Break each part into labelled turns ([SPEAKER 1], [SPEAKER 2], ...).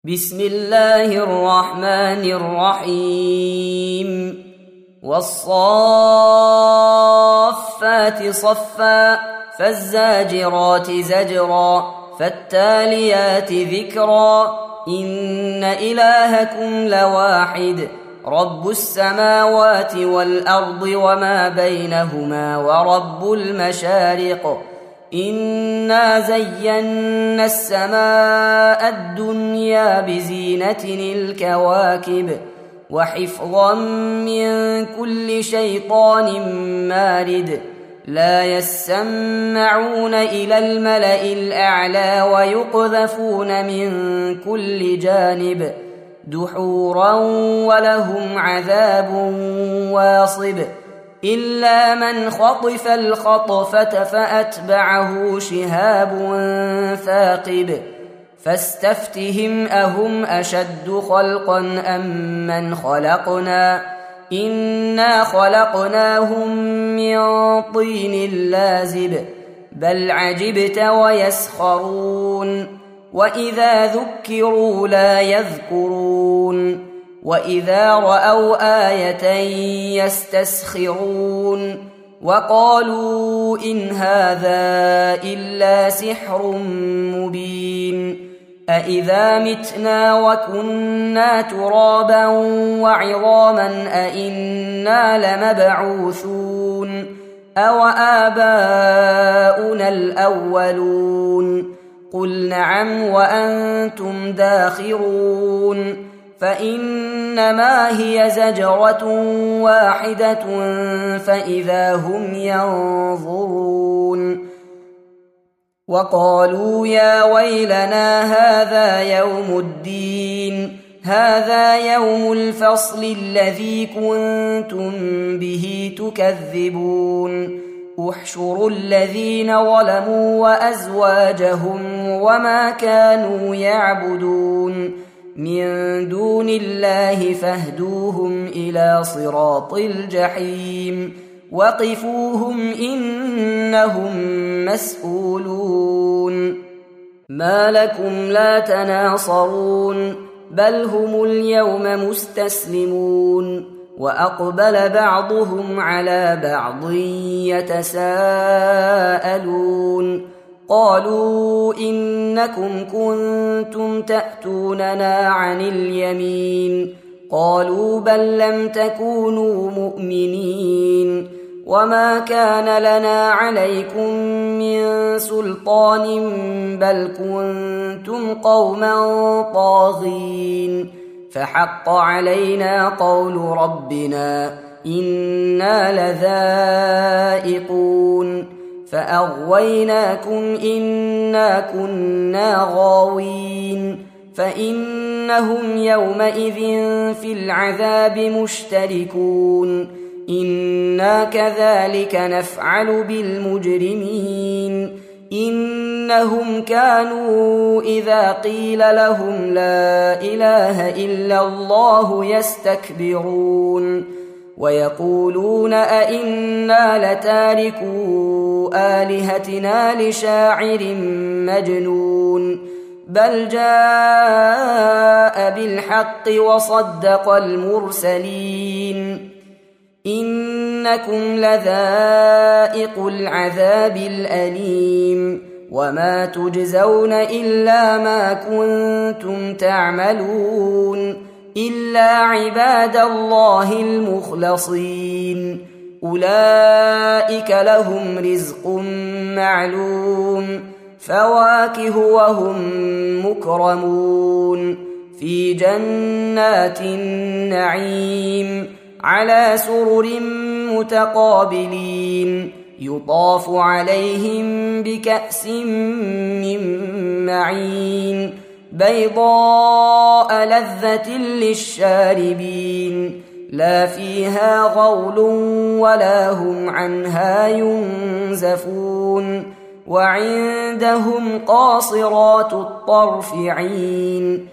[SPEAKER 1] بسم الله الرحمن الرحيم والصافات صفا فالزاجرات زجرا فالتاليات ذكرا إن إلهكم لواحد رب السماوات والأرض وما بينهما ورب المشارق إنا زينا السماء الدنيا بزينة الكواكب وحفظا من كل شيطان مارد لا يسمعون إلى الملأ الأعلى ويقذفون من كل جانب دحورا ولهم عذاب واصب إلا من خطف الخطفة فأتبعه شهاب ثاقب فاستفتهم أهم أشد خلقا أم من خلقنا إنا خلقناهم من طين لازب بل عجبت ويسخرون وإذا ذكروا لا يذكرون وإذا رأوا آية يستسخرون وقالوا إن هذا إلا سحر مبين أإذا متنا وكنا ترابا وعظاما أإنا لمبعوثون أو آباؤنا الأولون قل نعم وأنتم داخرون فإنما هي زجرة واحدة فإذا هم ينظرون وقالوا يا ويلنا هذا يوم الدين هذا يوم الفصل الذي كنتم به تكذبون احشروا الذين ظلموا وأزواجهم وما كانوا يعبدون من دون الله فاهدوهم إلى صراط الجحيم وقفوهم إنهم مسؤولون ما لكم لا تناصرون بل هم اليوم مستسلمون وأقبل بعضهم على بعض يتساءلون قالوا إنكم كنتم تأتوننا عن اليمين قالوا بل لم تكونوا مؤمنين وما كان لنا عليكم من سلطان بل كنتم قوما طاغين فحق علينا قول ربنا إنا لذائقون فأغويناكم إنا كنا غاوين فإنهم يومئذ في العذاب مشتركون إنا كذلك نفعل بالمجرمين إنهم كانوا إذا قيل لهم لا إله إلا الله يستكبرون ويقولون أئنا لتاركو آلهتنا لشاعر مجنون بل جاء بالحق وصدق المرسلين إنكم لذائق العذاب الأليم وما تجزون إلا ما كنتم تعملون إلا عباد الله المخلصين أولئك لهم رزق معلوم فواكه وهم مكرمون في جنات النعيم على سرر متقابلين يطاف عليهم بكأس من معين بيضاء لذة للشاربين لا فيها غول ولا هم عنها ينزفون وعندهم قاصرات الطرف عين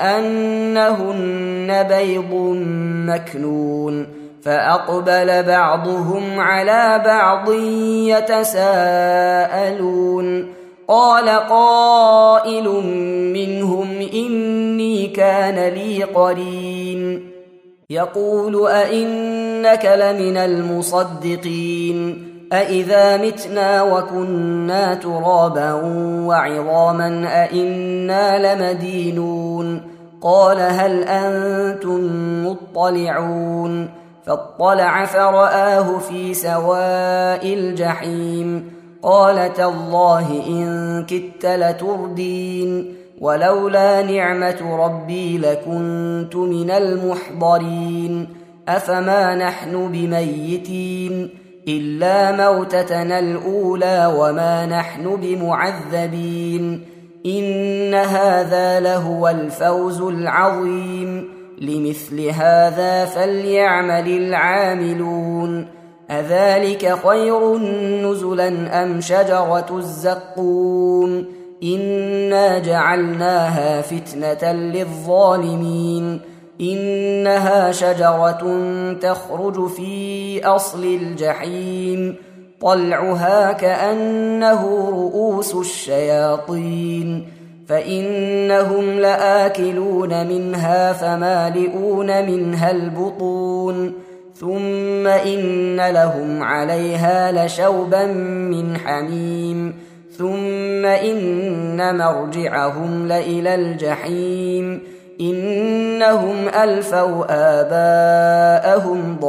[SPEAKER 1] كأنهن بيض مكنون فأقبل بعضهم على بعض يتساءلون قال قائل منهم إني كان لي قرين يقول أئنك لمن المصدقين أئذا متنا وكنا ترابا وعظاما أئنا لمدينون قال هل أنتم مطلعون فاطلع فرآه في سواء الجحيم قال تالله إن كدت لتردين ولولا نعمة ربي لكنت من المحضرين أفما نحن بميتين إلا موتتنا الأولى وما نحن بمعذبين إن هذا لهو الفوز العظيم لمثل هذا فليعمل العاملون أذلك خير نزلا أم شجرة الزقوم إنا جعلناها فتنة للظالمين إنها شجرة تخرج في أصل الجحيم طلعها كأنه رؤوس الشياطين فإنهم لآكلون منها فمالئون منها البطون ثم إن لهم عليها لشوبا من حميم ثم إن مرجعهم لإلى الجحيم إنهم ألفوا آباءهم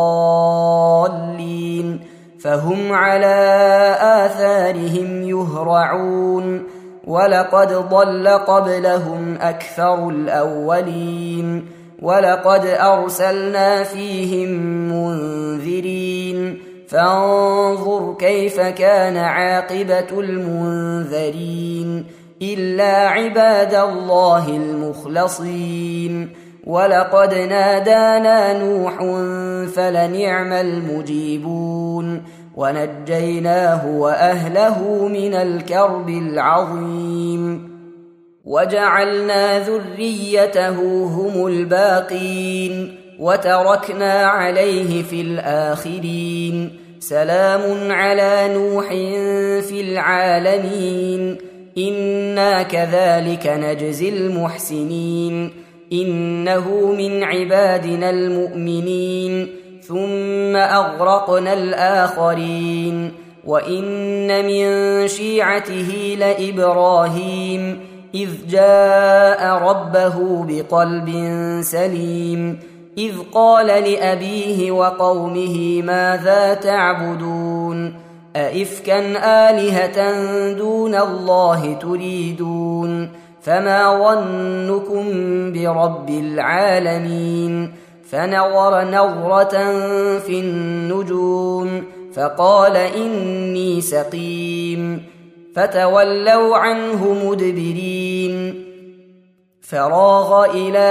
[SPEAKER 1] ضالين فهم على آثارهم يهرعون ولقد ضل قبلهم أكثر الأولين ولقد أرسلنا فيهم منذرين فانظر كيف كان عاقبة المنذرين إلا عباد الله المخلصين ولقد نادانا نوح فلنعم المجيبون ونجيناه وأهله من الكرب العظيم وجعلنا ذريته هم الباقين وتركنا عليه في الآخرين سلام على نوح في العالمين إنا كذلك نجزي المحسنين إنه من عبادنا المؤمنين ثم أغرقنا الآخرين وإن من شيعته لإبراهيم إذ جاء ربه بقلب سليم إذ قال لأبيه وقومه ماذا تعبدون أئفكا آلهة دون الله تريدون فما ظنكم برب العالمين فنظر نظرة في النجوم فقال إني سقيم فتولوا عنه مدبرين فراغ إلى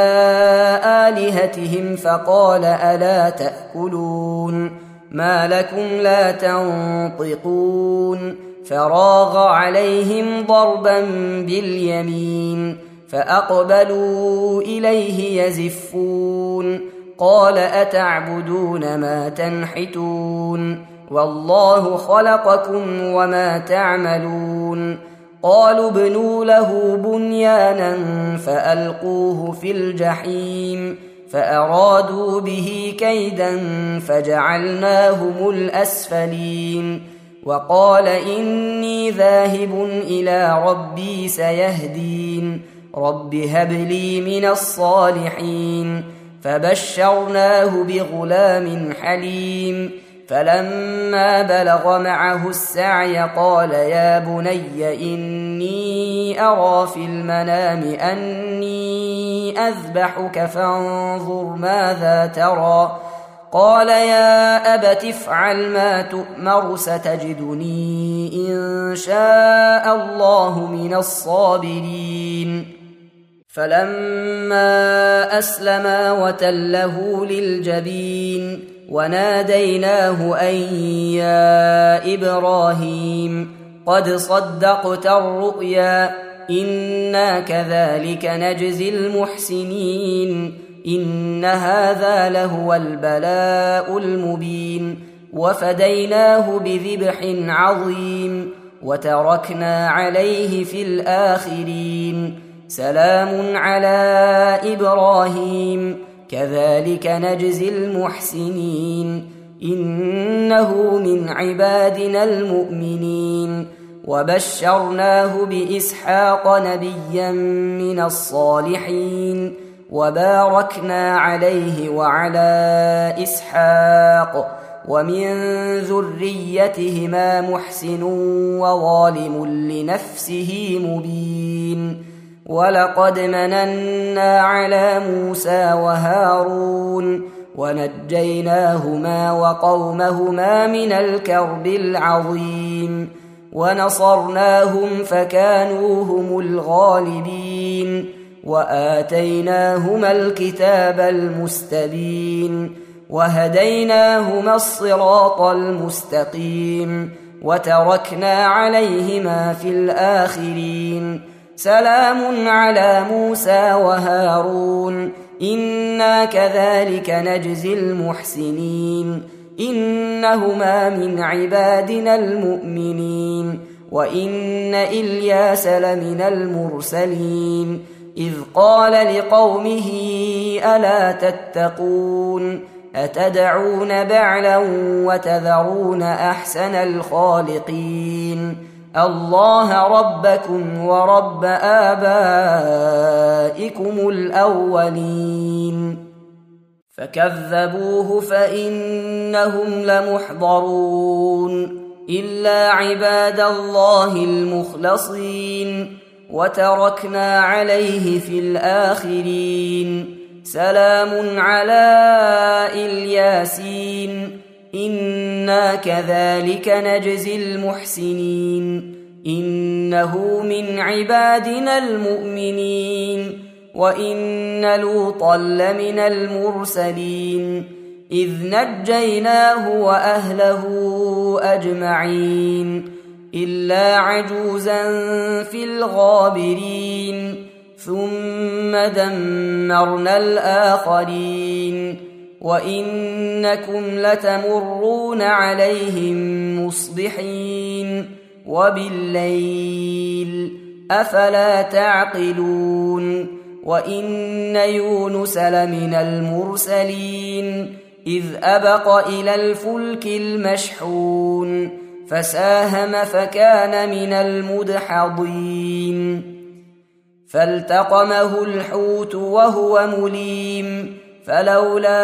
[SPEAKER 1] آلهتهم فقال ألا تأكلون ما لكم لا تنطقون فراغ عليهم ضربا باليمين فأقبلوا إليه يزفون قال أتعبدون ما تنحتون والله خلقكم وما تعملون قالوا ابنوا له بنيانا فألقوه في الجحيم فأرادوا به كيدا فجعلناهم الأسفلين وقال إني ذاهب إلى ربي سيهدين رب هب لي من الصالحين فبشرناه بغلام حليم فلما بلغ معه السعي قال يا بني إني أرى في المنام أني أذبحك فانظر ماذا ترى قال يا أبت افعل ما تؤمر ستجدني إن شاء الله من الصابرين فلما أسلما وتله للجبين وناديناه أن يا إبراهيم قد صدقت الرؤيا إنا كذلك نجزي المحسنين إن هذا لهو البلاء المبين وفديناه بذبح عظيم وتركنا عليه في الآخرين. سلام على إبراهيم كذلك نجزي المحسنين إنه من عبادنا المؤمنين. وبشرناه بإسحاق نبيا من الصالحين وباركنا عليه وعلى إسحاق ومن ذريتهما محسن وظالم لنفسه مبين. ولقد مننا على موسى وهارون ونجيناهما وقومهما من الكرب العظيم ونصرناهم فكانوا هم الغالبين. وآتيناهما الكتاب المستبين وهديناهما الصراط المستقيم وتركنا عليهما في الآخرين. سلام على موسى وهارون إنا كذلك نجزي المحسنين إنهما من عبادنا المؤمنين. وإن إلياس لمن المرسلين إذ قال لقومه ألا تتقون أتدعون بعلا وتذرون أحسن الخالقين الله ربكم ورب آبائكم الأولين. فكذبوه فإنهم لمحضرون إلا عباد الله المخلصين وتركنا عليه في الآخرين. سلام على الياسين إنا كذلك نجزي المحسنين إنه من عبادنا المؤمنين. وإن لوطا لمن المرسلين إذ نجيناه وأهله أجمعين إلا عجوزا في الغابرين ثم دمرنا الآخرين. وإنكم لتمرون عليهم مصبحين وبالليل أفلا تعقلون. وإن يونس لمن المرسلين إذ أبق إلى الفلك المشحون فساهم فكان من المدحضين فالتقمه الحوت وهو مليم فلولا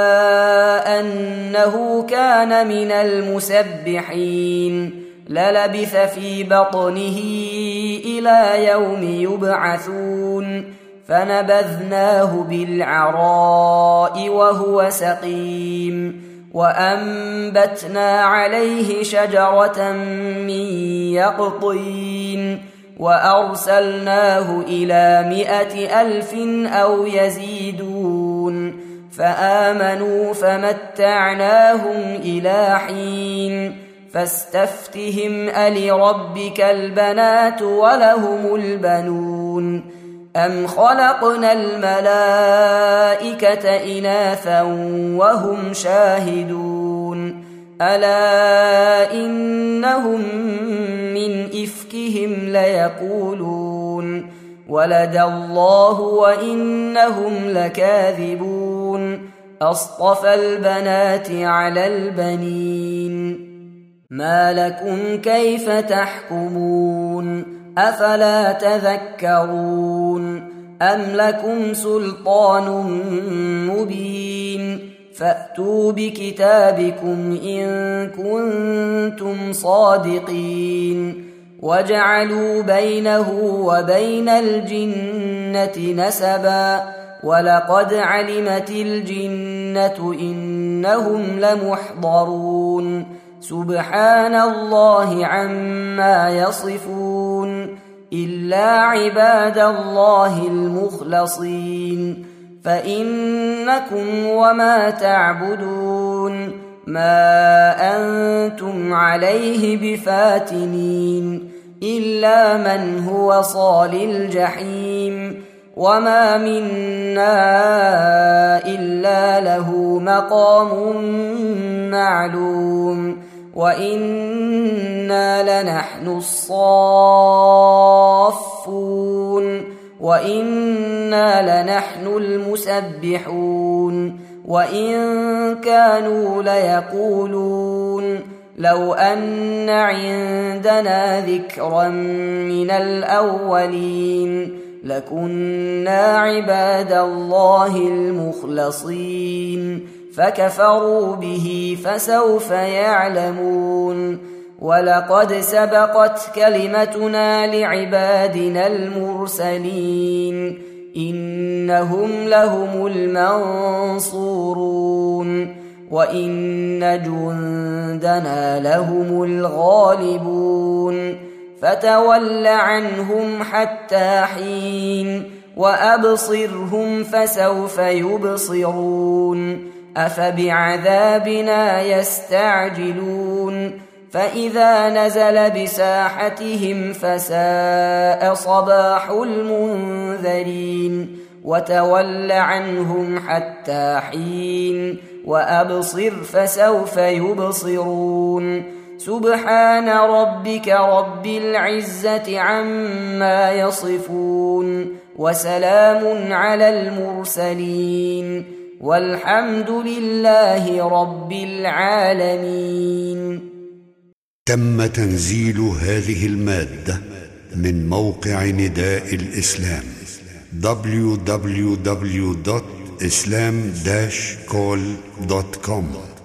[SPEAKER 1] أنه كان من المسبحين للبث في بطنه إلى يوم يبعثون فنبذناه بالعراء وهو سقيم وأنبتنا عليه شجرة من يقطين وأرسلناه إلى 100,000 أو يزيدون فآمنوا فمتعناهم إلى حين فاستفتهم ألربك البنات ولهم البنون أم خلقنا الملائكة إناثا وهم شاهدون ألا إنهم من إفكهم ليقولون ولد الله وإنهم لكاذبون أصطفى البنات على البنين ما لكم كيف تحكمون أفلا تذكرون أم لكم سلطان مبين فأتوا بكتابكم إن كنتم صادقين وجعلوا بينه وبين الجنة نسبا ولقد علمت الجنة إنهم لمحضرون سبحان الله عما يصفون إلا عباد الله المخلصين فإنكم وما تعبدون ما أنتم عليه بفاتنين إلا من هو صال الجحيم وما منا إلا له مقام معلوم وإنا لنحن الصافون وإنا لنحن المسبحون وإن كانوا ليقولون لو أن عندنا ذكرا من الأولين لكنا عباد الله المخلصين فكفروا به فسوف يعلمون ولقد سبقت كلمتنا لعبادنا المرسلين إنهم لهم المنصورون وإن جندنا لهم الغالبون فتول عنهم حتى حين وأبصرهم فسوف يبصرون أفبعذابنا يستعجلون فإذا نزل بساحتهم فساء صباح المنذرين وتول عنهم حتى حين وأبصر فسوف يبصرون سبحان ربك رب العزة عما يصفون وسلام على المرسلين والحمد لله رب العالمين.
[SPEAKER 2] تم تنزيل هذه المادة من موقع نداء الإسلام www.islam-call.com